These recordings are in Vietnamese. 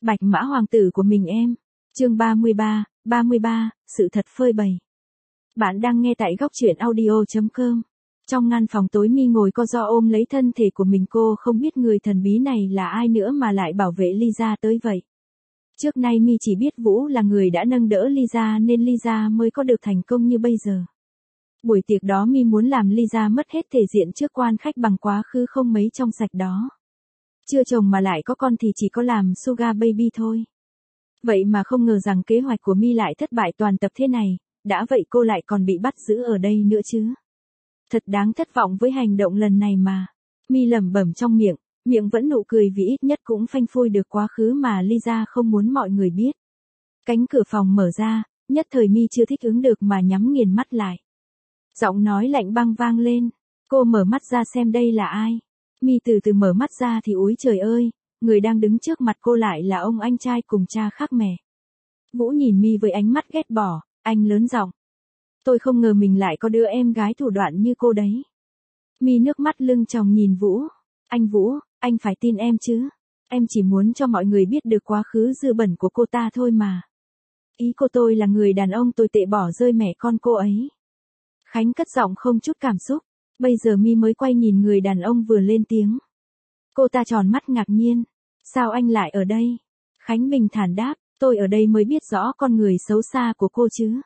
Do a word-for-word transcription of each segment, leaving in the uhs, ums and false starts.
Bạch Mã Hoàng tử của mình em. Chương ba mươi ba, ba mươi ba, sự thật phơi bày. Bạn đang nghe tại góc truyện audio chấm com. Trong ngăn phòng tối Mi ngồi co ro ôm lấy thân thể của mình, cô không biết người thần bí này là ai nữa mà lại bảo vệ Lisa tới vậy. Trước nay Mi chỉ biết Vũ là người đã nâng đỡ Lisa nên Lisa mới có được thành công như bây giờ. Buổi tiệc đó Mi muốn làm Lisa mất hết thể diện trước quan khách bằng quá khứ không mấy trong sạch đó. Chưa chồng mà lại có con thì chỉ có làm sugar baby thôi. Vậy mà không ngờ rằng kế hoạch của Mi lại thất bại toàn tập thế này, đã vậy cô lại còn bị bắt giữ ở đây nữa chứ. Thật đáng thất vọng với hành động lần này mà. Mi lẩm bẩm trong miệng, miệng vẫn nụ cười vì ít nhất cũng phanh phui được quá khứ mà Lisa không muốn mọi người biết. Cánh cửa phòng mở ra, nhất thời Mi chưa thích ứng được mà nhắm nghiền mắt lại. Giọng nói lạnh băng vang lên, cô mở mắt ra xem đây là ai. Mi từ từ mở mắt ra thì úi trời ơi, người đang đứng trước mặt cô lại là ông anh trai cùng cha khác mẹ. Vũ nhìn Mi với ánh mắt ghét bỏ, anh lớn giọng. Tôi không ngờ mình lại có đứa em gái thủ đoạn như cô đấy. Mi nước mắt lưng tròng nhìn Vũ. Anh Vũ, anh phải tin em chứ. Em chỉ muốn cho mọi người biết được quá khứ dơ bẩn của cô ta thôi mà. Ý cô tôi là người đàn ông tồi tệ bỏ rơi mẹ con cô ấy. Khánh cất giọng không chút cảm xúc. Bây giờ Mi mới quay nhìn người đàn ông vừa lên tiếng. Cô ta tròn mắt ngạc nhiên. Sao anh lại ở đây? Khánh bình thản đáp, tôi ở đây mới biết rõ con người xấu xa của cô chứ.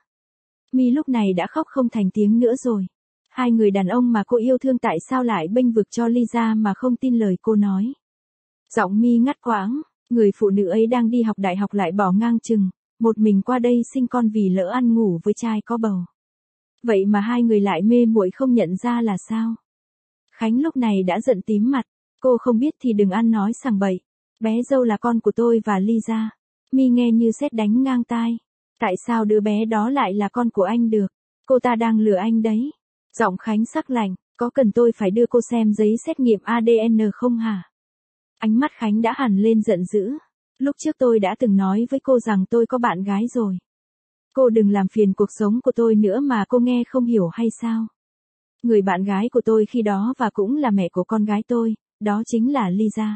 Mi lúc này đã khóc không thành tiếng nữa rồi. Hai người đàn ông mà cô yêu thương tại sao lại bênh vực cho Lisa mà không tin lời cô nói. Giọng Mi ngắt quãng, người phụ nữ ấy đang đi học đại học lại bỏ ngang chừng, một mình qua đây sinh con vì lỡ ăn ngủ với trai có bầu. Vậy mà hai người lại mê muội không nhận ra là sao? Khánh lúc này đã giận tím mặt, cô không biết thì đừng ăn nói sằng bậy. Bé dâu là con của tôi và Lisa. Mi nghe như sét đánh ngang tai. Tại sao đứa bé đó lại là con của anh được? Cô ta đang lừa anh đấy. Giọng Khánh sắc lạnh, có cần tôi phải đưa cô xem giấy xét nghiệm a đê en không hả? Ánh mắt Khánh đã hẳn lên giận dữ. Lúc trước tôi đã từng nói với cô rằng tôi có bạn gái rồi. Cô đừng làm phiền cuộc sống của tôi nữa mà cô nghe không hiểu hay sao? Người bạn gái của tôi khi đó và cũng là mẹ của con gái tôi, đó chính là Lisa.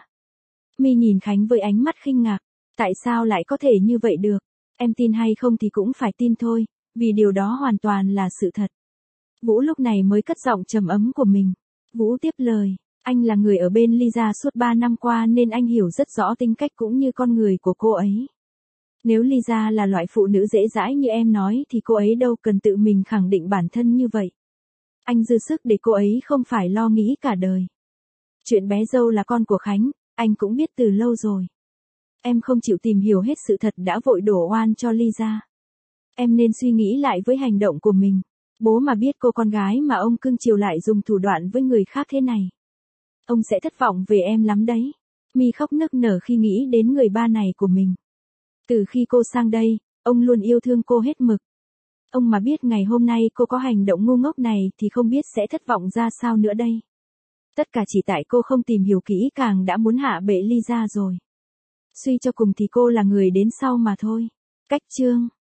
Mi nhìn Khánh với ánh mắt khinh ngạc. Tại sao lại có thể như vậy được? Em tin hay không thì cũng phải tin thôi, vì điều đó hoàn toàn là sự thật. Vũ lúc này mới cất giọng trầm ấm của mình. Vũ tiếp lời, anh là người ở bên Lisa suốt ba năm qua nên anh hiểu rất rõ tính cách cũng như con người của cô ấy. Nếu Lisa là loại phụ nữ dễ dãi như em nói thì cô ấy đâu cần tự mình khẳng định bản thân như vậy. Anh dư sức để cô ấy không phải lo nghĩ cả đời. Chuyện bé dâu là con của Khánh, anh cũng biết từ lâu rồi. Em không chịu tìm hiểu hết sự thật đã vội đổ oan cho Lisa. Em nên suy nghĩ lại với hành động của mình. Bố mà biết cô con gái mà ông cưng chiều lại dùng thủ đoạn với người khác thế này, ông sẽ thất vọng về em lắm đấy. Mi khóc nức nở khi nghĩ đến người ba này của mình. Từ khi cô sang đây, ông luôn yêu thương cô hết mực. Ông mà biết ngày hôm nay cô có hành động ngu ngốc này thì không biết sẽ thất vọng ra sao nữa đây. Tất cả chỉ tại cô không tìm hiểu kỹ càng đã muốn hạ bệ Lisa rồi. Suy cho cùng thì cô là người đến sau mà thôi. Cách chương